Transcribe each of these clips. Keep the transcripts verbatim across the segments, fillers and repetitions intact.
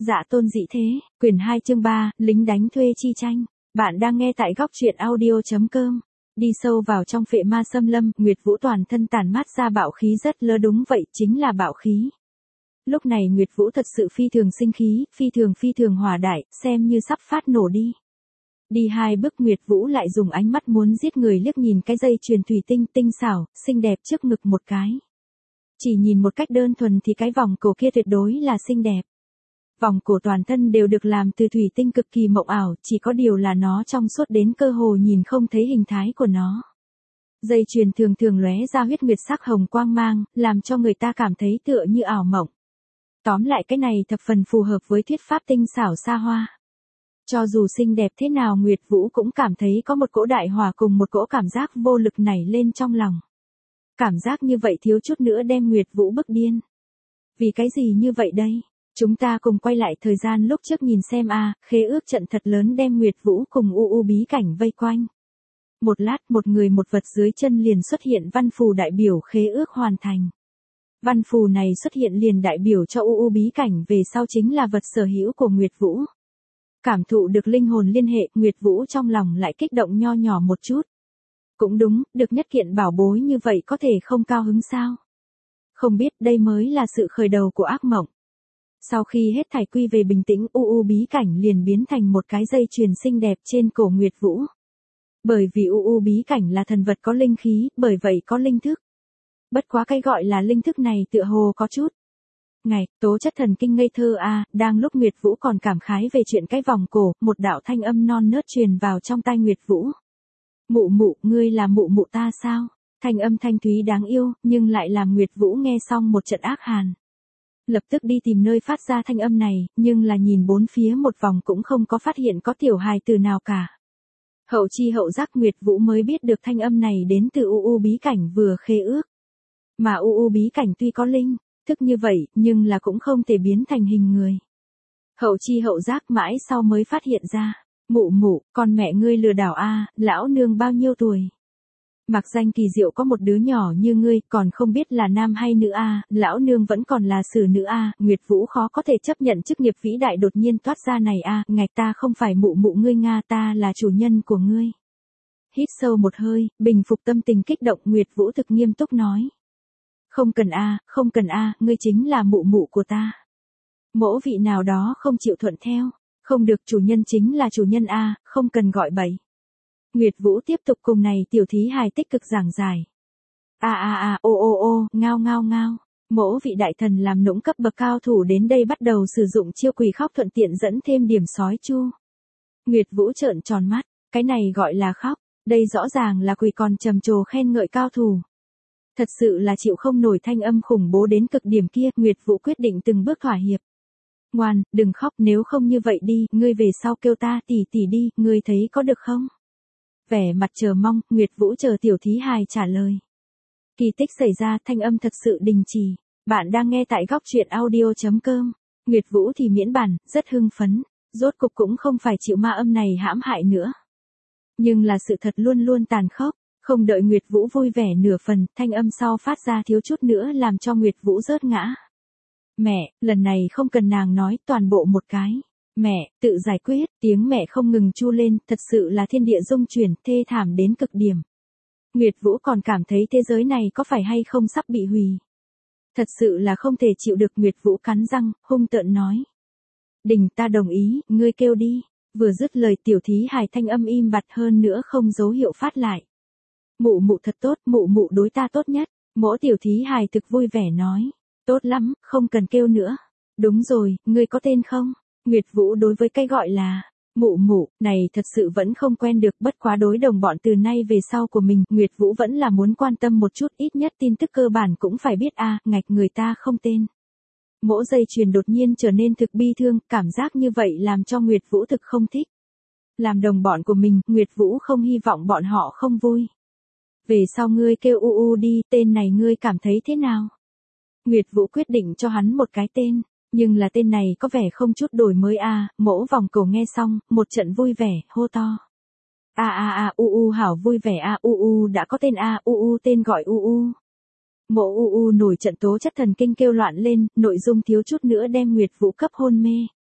Dạ tôn dị thế, quyển hai chương ba, lính đánh thuê chi tranh. Bạn đang nghe tại góc truyện audio.com. Đi sâu vào trong phệ ma xâm lâm, Nguyệt Vũ toàn thân tản mát ra bạo khí rất lơ, đúng vậy, chính là bạo khí. Lúc này Nguyệt Vũ thật sự phi thường sinh khí, phi thường phi thường hỏa đại, xem như sắp phát nổ đi. Đi hai bước Nguyệt Vũ lại dùng ánh mắt muốn giết người liếc nhìn cái dây chuyền thủy tinh tinh xảo, xinh đẹp trước ngực một cái. Chỉ nhìn một cách đơn thuần thì cái vòng cổ kia tuyệt đối là xinh đẹp. Vòng cổ toàn thân đều được làm từ thủy tinh cực kỳ mộng ảo, chỉ có điều là nó trong suốt đến cơ hồ nhìn không thấy hình thái của nó. Dây chuyền thường thường lóe ra huyết nguyệt sắc hồng quang mang, làm cho người ta cảm thấy tựa như ảo mộng. Tóm lại cái này thập phần phù hợp với thuyết pháp tinh xảo xa hoa. Cho dù xinh đẹp thế nào Nguyệt Vũ cũng cảm thấy có một cỗ đại hỏa cùng một cỗ cảm giác vô lực nảy lên trong lòng. Cảm giác như vậy thiếu chút nữa đem Nguyệt Vũ bức điên. Vì cái gì như vậy đây? Chúng ta cùng quay lại thời gian lúc trước nhìn xem a, à, khế ước trận thật lớn đem Nguyệt Vũ cùng u u bí cảnh vây quanh. Một lát một người một vật dưới chân liền xuất hiện văn phù đại biểu khế ước hoàn thành. Văn phù này xuất hiện liền đại biểu cho u u bí cảnh về sau chính là vật sở hữu của Nguyệt Vũ. Cảm thụ được linh hồn liên hệ, Nguyệt Vũ trong lòng lại kích động nho nhỏ một chút. Cũng đúng, được nhất kiện bảo bối như vậy có thể không cao hứng sao? Không biết đây mới là sự khởi đầu của ác mộng. Sau khi hết thảy quy về bình tĩnh, u u bí cảnh liền biến thành một cái dây chuyền xinh đẹp trên cổ Nguyệt Vũ. Bởi vì u u bí cảnh là thần vật có linh khí, bởi vậy có linh thức. Bất quá cái gọi là linh thức này tựa hồ có chút. Ngày, tố chất thần kinh ngây thơ a, à, đang lúc Nguyệt Vũ còn cảm khái về chuyện cái vòng cổ, một đạo thanh âm non nớt truyền vào trong tai Nguyệt Vũ. Mụ mụ, ngươi là mụ mụ ta sao? Thanh âm thanh thúy đáng yêu, nhưng lại làm Nguyệt Vũ nghe xong một trận ác hàn. Lập tức đi tìm nơi phát ra thanh âm này, nhưng là nhìn bốn phía một vòng cũng không có phát hiện có tiểu hài từ nào cả. Hậu chi hậu giác Nguyệt Vũ mới biết được thanh âm này đến từ u u bí cảnh vừa khế ước. Mà u u bí cảnh tuy có linh thức như vậy, nhưng là cũng không thể biến thành hình người. Hậu chi hậu giác mãi sau mới phát hiện ra. Mụ mụ, con mẹ ngươi lừa đảo a, à, lão nương bao nhiêu tuổi? Mặc danh kỳ diệu có một đứa nhỏ như ngươi, còn không biết là nam hay nữ a, à, lão nương vẫn còn là xử nữ a, à, Nguyệt Vũ khó có thể chấp nhận chức nghiệp vĩ đại đột nhiên toát ra này a, à, ngạch ta không phải mụ mụ ngươi Nga, ta là chủ nhân của ngươi. Hít sâu một hơi, bình phục tâm tình kích động, Nguyệt Vũ thực nghiêm túc nói. Không cần a, à, không cần a, à, ngươi chính là mụ mụ của ta. Mỗ vị nào đó không chịu thuận theo. Không được, chủ nhân chính là chủ nhân a, không cần gọi bậy. Nguyệt Vũ tiếp tục cùng này tiểu thí hài tích cực giảng giải. A a a, ô ô ô, ngao ngao ngao. Mỗ vị đại thần làm nũng cấp bậc cao thủ đến đây bắt đầu sử dụng chiêu quỳ khóc thuận tiện dẫn thêm điểm sói chu. Nguyệt Vũ trợn tròn mắt, cái này gọi là khóc, đây rõ ràng là quỳ còn trầm trồ khen ngợi cao thủ. Thật sự là chịu không nổi thanh âm khủng bố đến cực điểm kia, Nguyệt Vũ quyết định từng bước thỏa hiệp. Ngoan, đừng khóc, nếu không như vậy đi, ngươi về sau kêu ta tỷ tỷ đi, ngươi thấy có được không? Vẻ mặt chờ mong, Nguyệt Vũ chờ tiểu thí hài trả lời. Kỳ tích xảy ra, thanh âm thật sự đình chỉ. Bạn đang nghe tại góc truyện audio.com. Nguyệt Vũ thì miễn bàn, rất hưng phấn, rốt cục cũng không phải chịu ma âm này hãm hại nữa. Nhưng là sự thật luôn luôn tàn khốc, không đợi Nguyệt Vũ vui vẻ nửa phần, thanh âm sau phát ra thiếu chút nữa làm cho Nguyệt Vũ rớt ngã. Mẹ, lần này không cần nàng nói, toàn bộ một cái. Mẹ, tự giải quyết, tiếng mẹ không ngừng chu lên, thật sự là thiên địa rung chuyển, thê thảm đến cực điểm. Nguyệt Vũ còn cảm thấy thế giới này có phải hay không sắp bị hủy. Thật sự là không thể chịu được, Nguyệt Vũ cắn răng, hung tợn nói. Đình ta đồng ý, ngươi kêu đi. Vừa dứt lời tiểu thí hài thanh âm im bặt hơn nữa không dấu hiệu phát lại. Mụ mụ thật tốt, mụ mụ đối ta tốt nhất. Mỗi tiểu thí hài thực vui vẻ nói. Tốt lắm, không cần kêu nữa. Đúng rồi, ngươi có tên không? Nguyệt Vũ đối với cái gọi là mụ mụ này thật sự vẫn không quen được, bất quá đối đồng bọn từ nay về sau của mình, Nguyệt Vũ vẫn là muốn quan tâm một chút, ít nhất tin tức cơ bản cũng phải biết a, à, ngạch người ta không tên. Mỗ dây chuyền đột nhiên trở nên thực bi thương, cảm giác như vậy làm cho Nguyệt Vũ thực không thích. Làm đồng bọn của mình, Nguyệt Vũ không hy vọng bọn họ không vui. Về sau ngươi kêu u u đi, tên này ngươi cảm thấy thế nào? Nguyệt Vũ quyết định cho hắn một cái tên, nhưng là tên này có vẻ không chút đổi mới a, à, mỗ vòng cổ nghe xong, một trận vui vẻ, hô to. A a a, u u hảo vui vẻ a, à, u u đã có tên a, à, u u tên gọi u u. Mộ u u nổi trận tố chất thần kinh kêu loạn lên, nội dung thiếu chút nữa đem Nguyệt Vũ cấp hôn mê.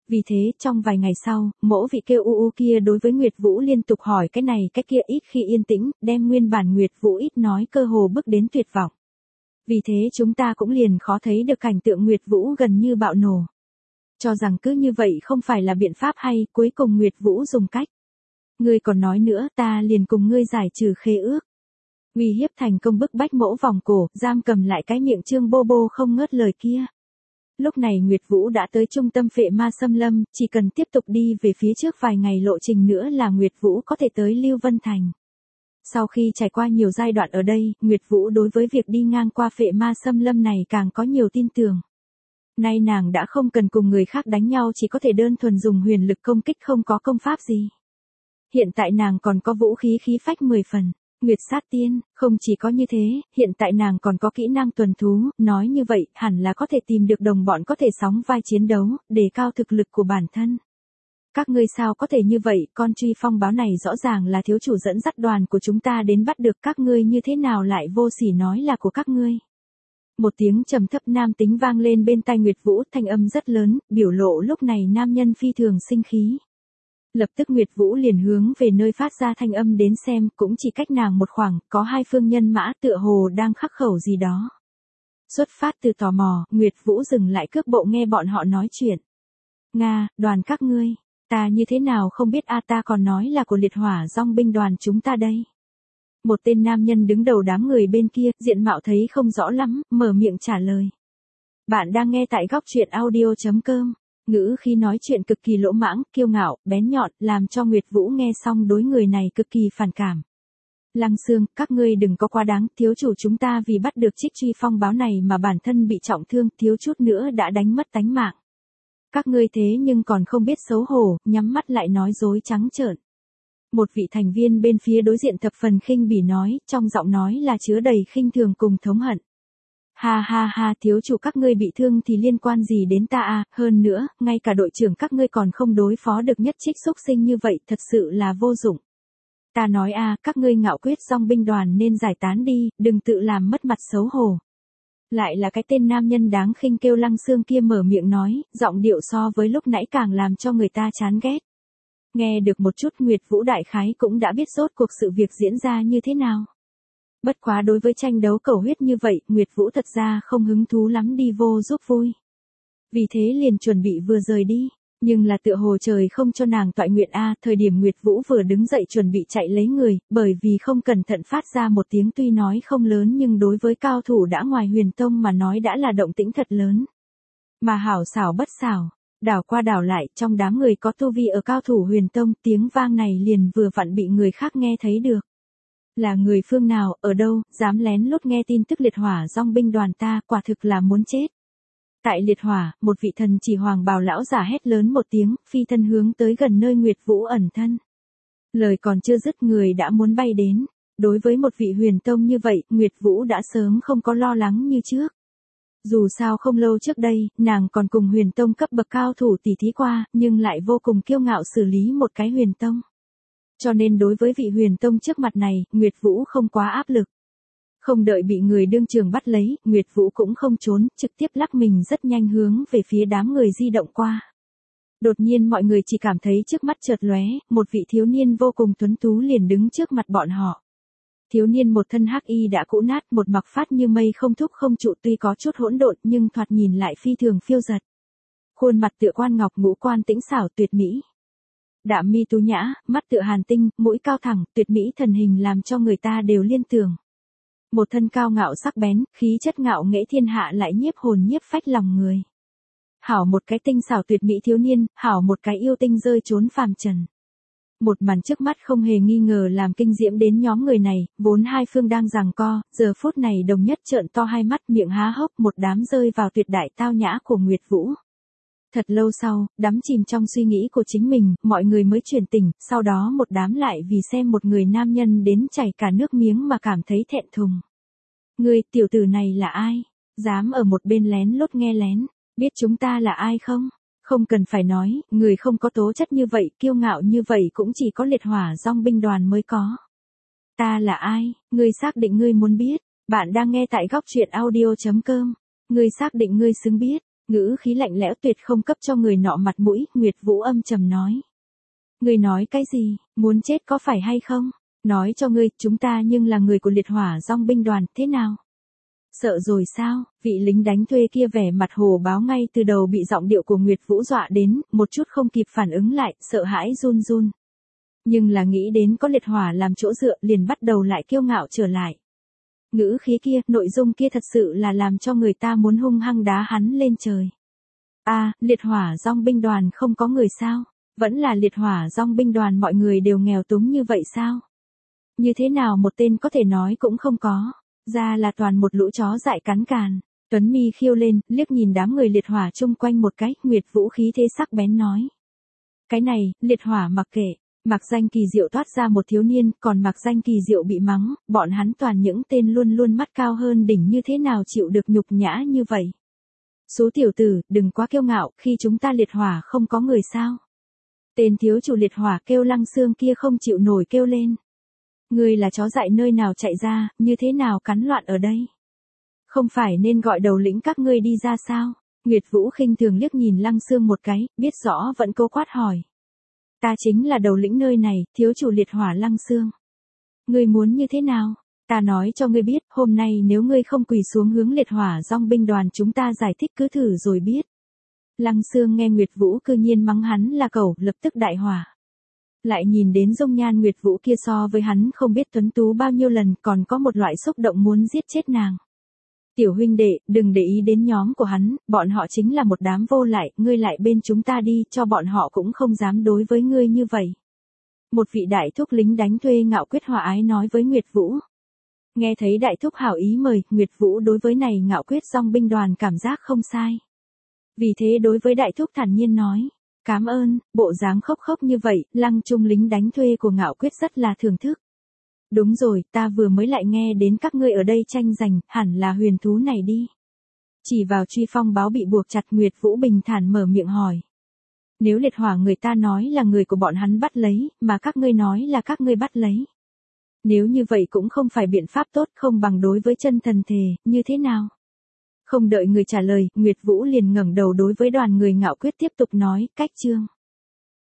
Vì thế, trong vài ngày sau, mỗ vị kêu u u kia đối với Nguyệt Vũ liên tục hỏi cái này cái kia ít khi yên tĩnh, đem nguyên bản Nguyệt Vũ ít nói cơ hồ bước đến tuyệt vọng. Vì thế chúng ta cũng liền khó thấy được cảnh tượng Nguyệt Vũ gần như bạo nổ. Cho rằng cứ như vậy không phải là biện pháp hay, cuối cùng Nguyệt Vũ dùng cách. Ngươi còn nói nữa, ta liền cùng ngươi giải trừ khế ước. Uy hiếp thành công bức bách mỗ vòng cổ, giam cầm lại cái miệng Trương Bô Bô không ngớt lời kia. Lúc này Nguyệt Vũ đã tới trung tâm phệ ma xâm lâm, chỉ cần tiếp tục đi về phía trước vài ngày lộ trình nữa là Nguyệt Vũ có thể tới Lưu Vân Thành. Sau khi trải qua nhiều giai đoạn ở đây, Nguyệt Vũ đối với việc đi ngang qua phệ ma xâm lâm này càng có nhiều tin tưởng. Nay nàng đã không cần cùng người khác đánh nhau, chỉ có thể đơn thuần dùng huyền lực công kích, không có công pháp gì. Hiện tại nàng còn có vũ khí khí phách mười phần. Nguyệt sát tiên, không chỉ có như thế, hiện tại nàng còn có kỹ năng tuần thú, nói như vậy, hẳn là có thể tìm được đồng bọn có thể sóng vai chiến đấu, đề cao thực lực của bản thân. Các ngươi sao có thể như vậy, con truy phong báo này rõ ràng là thiếu chủ dẫn dắt đoàn của chúng ta đến bắt được, các ngươi như thế nào lại vô sỉ nói là của các ngươi. Một tiếng trầm thấp nam tính vang lên bên tai Nguyệt Vũ, thanh âm rất lớn, biểu lộ lúc này nam nhân phi thường sinh khí. Lập tức Nguyệt Vũ liền hướng về nơi phát ra thanh âm đến xem, cũng chỉ cách nàng một khoảng, có hai phương nhân mã tựa hồ đang khắc khẩu gì đó. Xuất phát từ tò mò, Nguyệt Vũ dừng lại cước bộ nghe bọn họ nói chuyện. Nga, đoàn các ngươi, ta như thế nào không biết a ta còn nói là của liệt hỏa dòng binh đoàn chúng ta đây. Một tên nam nhân đứng đầu đám người bên kia, diện mạo thấy không rõ lắm, mở miệng trả lời. Bạn đang nghe tại góc truyện audio chấm com. Ngữ khi nói chuyện cực kỳ lỗ mãng, kiêu ngạo, bén nhọn, làm cho Nguyệt Vũ nghe xong đối người này cực kỳ phản cảm. Lăng Xương, các ngươi đừng có quá đáng, thiếu chủ chúng ta vì bắt được trích truy phong báo này mà bản thân bị trọng thương, thiếu chút nữa đã đánh mất tánh mạng. Các ngươi thế nhưng còn không biết xấu hổ, nhắm mắt lại nói dối trắng trợn. Một vị thành viên bên phía đối diện thập phần khinh bỉ nói, trong giọng nói là chứa đầy khinh thường cùng thống hận. Ha ha ha, thiếu chủ các ngươi bị thương thì liên quan gì đến ta à, hơn nữa, ngay cả đội trưởng các ngươi còn không đối phó được nhất trích xúc sinh như vậy, thật sự là vô dụng. Ta nói à, các ngươi ngạo quyết dòng binh đoàn nên giải tán đi, đừng tự làm mất mặt xấu hổ. Lại là cái tên nam nhân đáng khinh kêu Lăng Xương kia mở miệng nói, giọng điệu so với lúc nãy càng làm cho người ta chán ghét. Nghe được một chút Nguyệt Vũ đại khái cũng đã biết rốt cuộc sự việc diễn ra như thế nào. Bất quá đối với tranh đấu cầu huyết như vậy, Nguyệt Vũ thật ra không hứng thú lắm đi vô giúp vui. Vì thế liền chuẩn bị vừa rời đi, nhưng là tựa hồ trời không cho nàng toại nguyện a, thời điểm Nguyệt Vũ vừa đứng dậy chuẩn bị chạy lấy người, bởi vì không cẩn thận phát ra một tiếng tuy nói không lớn nhưng đối với cao thủ đã ngoài huyền tông mà nói đã là động tĩnh thật lớn. Mà hảo xảo bất xảo, đảo qua đảo lại, trong đám người có tu vi ở cao thủ huyền tông, tiếng vang này liền vừa vặn bị người khác nghe thấy được. Là người phương nào, ở đâu, dám lén lút nghe tin tức liệt hỏa dòng binh đoàn ta, quả thực là muốn chết. Tại liệt hỏa, một vị thần chỉ hoàng bào lão giả hét lớn một tiếng, phi thân hướng tới gần nơi Nguyệt Vũ ẩn thân. Lời còn chưa dứt người đã muốn bay đến. Đối với một vị huyền tông như vậy, Nguyệt Vũ đã sớm không có lo lắng như trước. Dù sao không lâu trước đây, nàng còn cùng huyền tông cấp bậc cao thủ tỉ thí qua, nhưng lại vô cùng kiêu ngạo xử lý một cái huyền tông. Cho nên đối với vị huyền tông trước mặt này, Nguyệt Vũ không quá áp lực. Không đợi bị người đương trường bắt lấy, Nguyệt Vũ cũng không trốn, trực tiếp lắc mình rất nhanh hướng về phía đám người di động qua. Đột nhiên mọi người chỉ cảm thấy trước mắt chợt lóe, một vị thiếu niên vô cùng tuấn tú liền đứng trước mặt bọn họ. Thiếu niên một thân hắc y đã cũ nát, một mặc phát như mây không thúc không trụ, tuy có chút hỗn độn nhưng thoạt nhìn lại phi thường phiêu dật. Khuôn mặt tựa quan ngọc, ngũ quan tĩnh xảo tuyệt mỹ. Đạm mi tú nhã, mắt tựa hàn tinh, mũi cao thẳng, tuyệt mỹ thần hình làm cho người ta đều liên tưởng. Một thân cao ngạo sắc bén, khí chất ngạo nghễ thiên hạ lại nhiếp hồn nhiếp phách lòng người. Hảo một cái tinh xảo tuyệt mỹ thiếu niên, hảo một cái yêu tinh rơi trốn phàm trần. Một màn trước mắt không hề nghi ngờ làm kinh diễm đến nhóm người này, vốn hai phương đang giằng co, giờ phút này đồng nhất trợn to hai mắt miệng há hốc, một đám rơi vào tuyệt đại tao nhã của Nguyệt Vũ. Thật lâu sau, đắm chìm trong suy nghĩ của chính mình, mọi người mới chuyển tỉnh, sau đó một đám lại vì xem một người nam nhân đến chảy cả nước miếng mà cảm thấy thẹn thùng. Người tiểu tử này là ai? Dám ở một bên lén lút nghe lén, biết chúng ta là ai không? Không cần phải nói, người không có tố chất như vậy, kiêu ngạo như vậy cũng chỉ có liệt hỏa dòng binh đoàn mới có. Ta là ai? Ngươi xác định ngươi muốn biết? Bạn đang nghe tại góc truyện audio chấm com. Ngươi xác định ngươi xứng biết? Ngữ khí lạnh lẽo tuyệt không cấp cho người nọ mặt mũi, Nguyệt Vũ âm trầm nói. Ngươi nói cái gì, muốn chết có phải hay không? Nói cho ngươi, chúng ta nhưng là người của liệt hỏa dòng binh đoàn, thế nào? Sợ rồi sao? Vị lính đánh thuê kia vẻ mặt hồ báo ngay từ đầu bị giọng điệu của Nguyệt Vũ dọa đến, một chút không kịp phản ứng lại, sợ hãi run run. Nhưng là nghĩ đến có liệt hỏa làm chỗ dựa liền bắt đầu lại kiêu ngạo trở lại. Ngữ khí kia, nội dung kia thật sự là làm cho người ta muốn hung hăng đá hắn lên trời. A, à, liệt hỏa dòng binh đoàn không có người sao? Vẫn là liệt hỏa dòng binh đoàn mọi người đều nghèo túng như vậy sao? Như thế nào một tên có thể nói cũng không có, ra là toàn một lũ chó dại cắn càn. Tuấn mi khiêu lên, liếc nhìn đám người liệt hỏa chung quanh một cái, Nguyệt Vũ khí thế sắc bén nói. Cái này, liệt hỏa mặc kệ, Mạc Danh Kỳ Diệu toát ra một thiếu niên, còn Mạc Danh Kỳ Diệu bị mắng, bọn hắn toàn những tên luôn luôn mắt cao hơn đỉnh như thế nào chịu được nhục nhã như vậy. Số tiểu tử, đừng quá kiêu ngạo, khi chúng ta liệt hỏa không có người sao. Tên thiếu chủ liệt hỏa kêu Lăng Xương kia không chịu nổi kêu lên. Ngươi là chó dại nơi nào chạy ra, như thế nào cắn loạn ở đây? Không phải nên gọi đầu lĩnh các ngươi đi ra sao? Nguyệt Vũ khinh thường liếc nhìn Lăng Xương một cái, biết rõ vẫn cố quát hỏi. Ta chính là đầu lĩnh nơi này, thiếu chủ liệt hỏa Lăng Xương. Ngươi muốn như thế nào? Ta nói cho ngươi biết, hôm nay nếu ngươi không quỳ xuống hướng liệt hỏa dòng binh đoàn chúng ta giải thích cứ thử rồi biết. Lăng Xương nghe Nguyệt Vũ cư nhiên mắng hắn là cẩu, lập tức đại hỏa. Lại nhìn đến dung nhan Nguyệt Vũ kia so với hắn không biết tuấn tú bao nhiêu lần, còn có một loại xúc động muốn giết chết nàng. Tiểu huynh đệ, đừng để ý đến nhóm của hắn, bọn họ chính là một đám vô lại, ngươi lại bên chúng ta đi, cho bọn họ cũng không dám đối với ngươi như vậy. Một vị đại thúc lính đánh thuê ngạo quyết hòa ái nói với Nguyệt Vũ. Nghe thấy đại thúc hảo ý mời, Nguyệt Vũ đối với này ngạo quyết dòng binh đoàn cảm giác không sai. Vì thế đối với đại thúc thản nhiên nói. Cám ơn, bộ dáng khóc khóc như vậy, Lăng Trung lính đánh thuê của ngạo quyết rất là thưởng thức. Đúng rồi, ta vừa mới lại nghe đến các ngươi ở đây tranh giành, hẳn là huyền thú này đi. Chỉ vào Truy Phong báo bị buộc chặt, Nguyệt Vũ bình thản mở miệng hỏi. Nếu liệt hỏa người ta nói là người của bọn hắn bắt lấy, mà các ngươi nói là các ngươi bắt lấy. Nếu như vậy cũng không phải biện pháp tốt, không bằng đối với chân thần thề, như thế nào? Không đợi người trả lời, Nguyệt Vũ liền ngẩng đầu đối với đoàn người ngạo quyết tiếp tục nói, cách chương.